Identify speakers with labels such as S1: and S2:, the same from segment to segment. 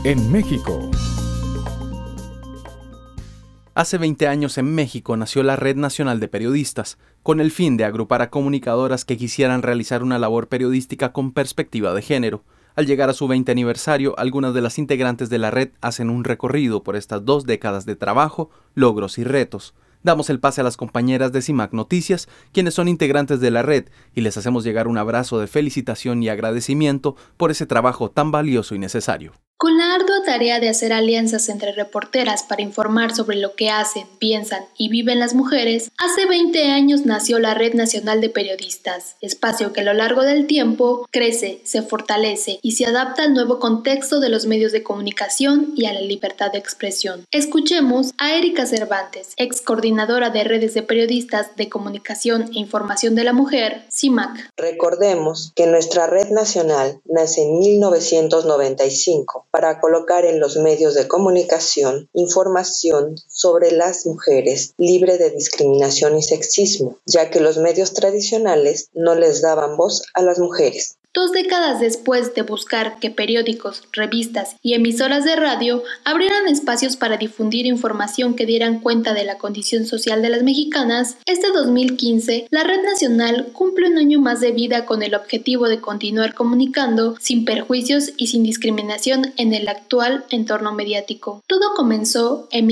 S1: en México. Hace 20 años en México nació la Red Nacional de Periodistas, con el fin de agrupar a comunicadoras que quisieran realizar una labor periodística con perspectiva de género. Al llegar a su 20 aniversario, algunas de las integrantes de la red hacen un recorrido por estas 2 décadas de trabajo, logros y retos. Damos el pase a las compañeras de CIMAC Noticias, quienes son integrantes de la red, y les hacemos llegar un abrazo de felicitación y agradecimiento por ese trabajo tan valioso y necesario.
S2: Con la ardua tarea de hacer alianzas entre reporteras para informar sobre lo que hacen, piensan y viven las mujeres, hace 20 años nació la Red Nacional de Periodistas, espacio que a lo largo del tiempo crece, se fortalece y se adapta al nuevo contexto de los medios de comunicación y a la libertad de expresión. Escuchemos a Erika Cervantes, ex coordinadora de redes de periodistas de comunicación e información de la mujer, CIMAC.
S3: Recordemos que nuestra red nacional nace en 1995 para colocar en los medios de comunicación información sobre las mujeres libre de discriminación y sexismo, ya que los medios tradicionales no les daban voz a las mujeres.
S2: 2 décadas después de buscar que periódicos, revistas y emisoras de radio abrieran espacios para difundir información que dieran cuenta de la condición social de las mexicanas, este 2015, la Red Nacional cumple un año más de vida con el objetivo de continuar comunicando sin perjuicios y sin discriminación en el actual entorno mediático. Todo comenzó en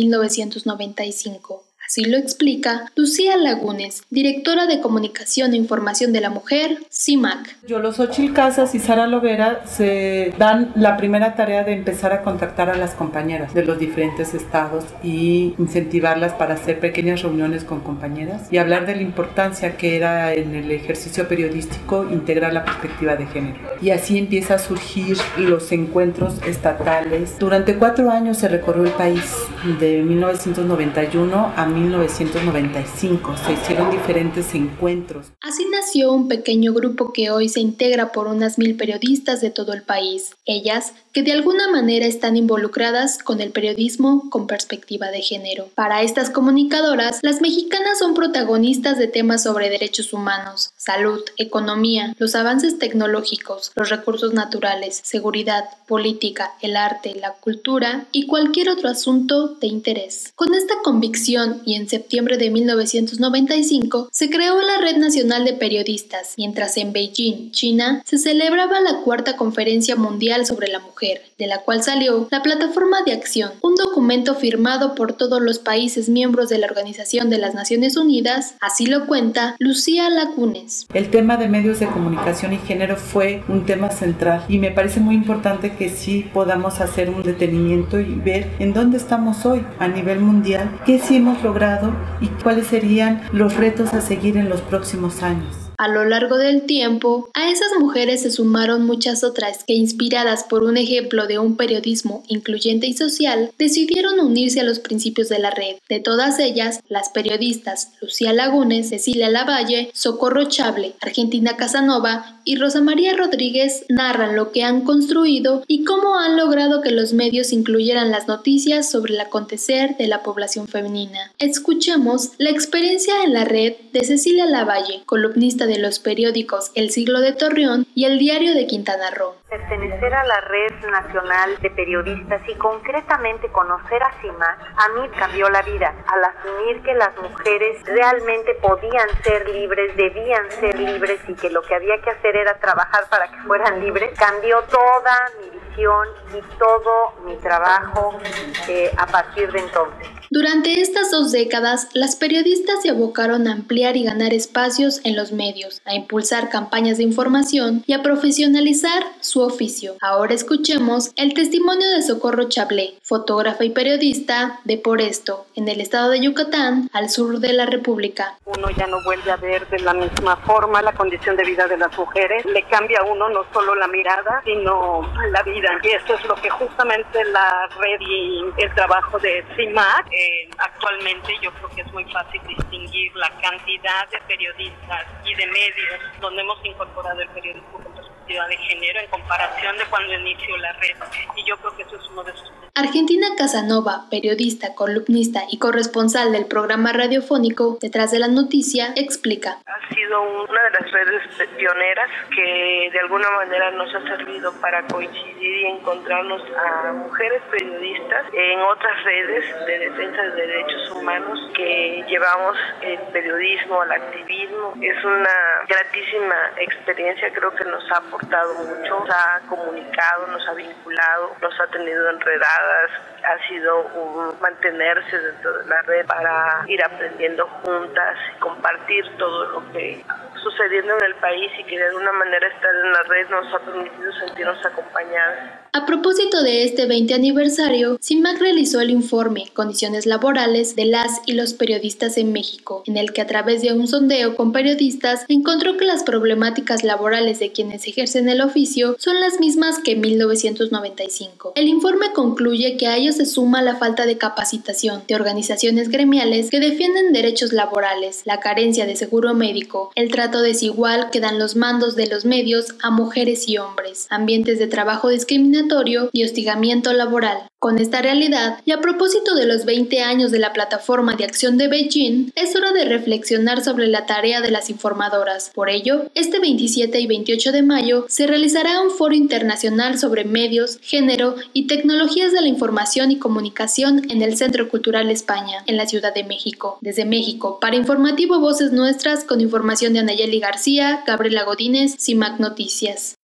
S2: 1995. Así lo explica Lucía Lagunes, directora de Comunicación e Información de la Mujer, CIMAC.
S4: Yoloxochitl Casas y Sara Lovera se dan la primera tarea de empezar a contactar a las compañeras de los diferentes estados y incentivarlas para hacer pequeñas reuniones con compañeras y hablar de la importancia que era en el ejercicio periodístico integrar la perspectiva de género. Y así empieza a surgir los encuentros estatales. Durante 4 años se recorrió el país, de 1991 a 1995. Se hicieron diferentes encuentros.
S2: Así nació un pequeño grupo que hoy se integra por unas 1000 periodistas de todo el país. Ellas que de alguna manera están involucradas con el periodismo con perspectiva de género. Para estas comunicadoras, las mexicanas son protagonistas de temas sobre derechos humanos, salud, economía, los avances tecnológicos, los recursos naturales, seguridad, política, el arte, la cultura y cualquier otro asunto de interés. Con esta convicción y en septiembre de 1995 se creó la Red Nacional de Periodistas, mientras en Beijing, China, se celebraba la 4ª Conferencia Mundial sobre la Mujer, de la cual salió la Plataforma de Acción, un documento firmado por todos los países miembros de la Organización de las Naciones Unidas, así lo cuenta Lucía Lagunes.
S4: El tema de medios de comunicación y género fue un tema central y me parece muy importante que sí podamos hacer un detenimiento y ver en dónde estamos hoy a nivel mundial, qué sí hemos logrado y cuáles serían los retos a seguir en los próximos años.
S2: A lo largo del tiempo, a esas mujeres se sumaron muchas otras que, inspiradas por un ejemplo de un periodismo incluyente y social, decidieron unirse a los principios de la red. De todas ellas, las periodistas Lucía Lagunes, Cecilia Lavalle, Socorro Chable, Argentina Casanova y Rosa María Rodríguez narran lo que han construido y cómo han logrado que los medios incluyeran las noticias sobre el acontecer de la población femenina. Escuchemos la experiencia en la red de Cecilia Lavalle, columnista de los periódicos El Siglo de Torreón y El Diario de Quintana Roo.
S5: Pertenecer a la Red Nacional de Periodistas y concretamente conocer a CIMAC a mí cambió la vida al asumir que las mujeres realmente podían ser libres, debían ser libres y que lo que había que hacer era trabajar para que fueran libres. Cambió toda mi visión y todo mi trabajo a partir de entonces.
S2: Durante estas 2 décadas, las periodistas se abocaron a ampliar y ganar espacios en los medios, a impulsar campañas de información y a profesionalizar su oficio. Ahora escuchemos el testimonio de Socorro Chablé, fotógrafa y periodista de Por Esto, en el estado de Yucatán, al sur de la República.
S6: Uno ya no vuelve a ver de la misma forma la condición de vida de las mujeres. Le cambia a uno no solo la mirada, sino la vida. Y eso es lo que justamente la red y el trabajo de CIMAC actualmente yo creo que es muy fácil distinguir la cantidad de periodistas y de medios donde hemos incorporado el periodismo con perspectiva perspectiva de género en comparación de cuando inició la red. Y yo creo que eso es uno de sus...
S2: Argentina Casanova, periodista, columnista y corresponsal del programa radiofónico Detrás de la Noticia, explica.
S7: Ha sido una de las redes pioneras que de alguna manera nos ha servido para coincidir y encontrarnos a mujeres periodistas en otras redes de defensa de derechos humanos que llevamos el periodismo al activismo. Es una gratísima experiencia, creo que nos ha aportado mucho, nos ha comunicado, nos ha vinculado, nos ha tenido enredadas, ha sido un mantenerse dentro de la red para ir aprendiendo juntas y compartir todo lo que sucediendo en el país y que de alguna manera estar en la red nos ha permitido sentirnos acompañadas.
S2: A propósito de este 20 aniversario, CIMAC realizó el informe Condiciones laborales de las y los periodistas en México, en el que a través de un sondeo con periodistas encontró que las problemáticas laborales de quienes ejercen el oficio son las mismas que en 1995. El informe concluye que a ello se suma la falta de capacitación de organizaciones gremiales que defienden derechos laborales, la carencia de seguro médico, el trato desigual que dan los mandos de los medios a mujeres y hombres, ambientes de trabajo discriminatorio y hostigamiento laboral. Con esta realidad, y a propósito de los 20 años de la Plataforma de Acción de Beijing, es hora de reflexionar sobre la tarea de las informadoras. Por ello, este 27 y 28 de mayo se realizará un foro internacional sobre medios, género y tecnologías de la información y comunicación en el Centro Cultural España, en la Ciudad de México. Desde México, para Informativo Voces Nuestras, con información de Anayeli García, Gabriela Godínez, CIMAC Noticias.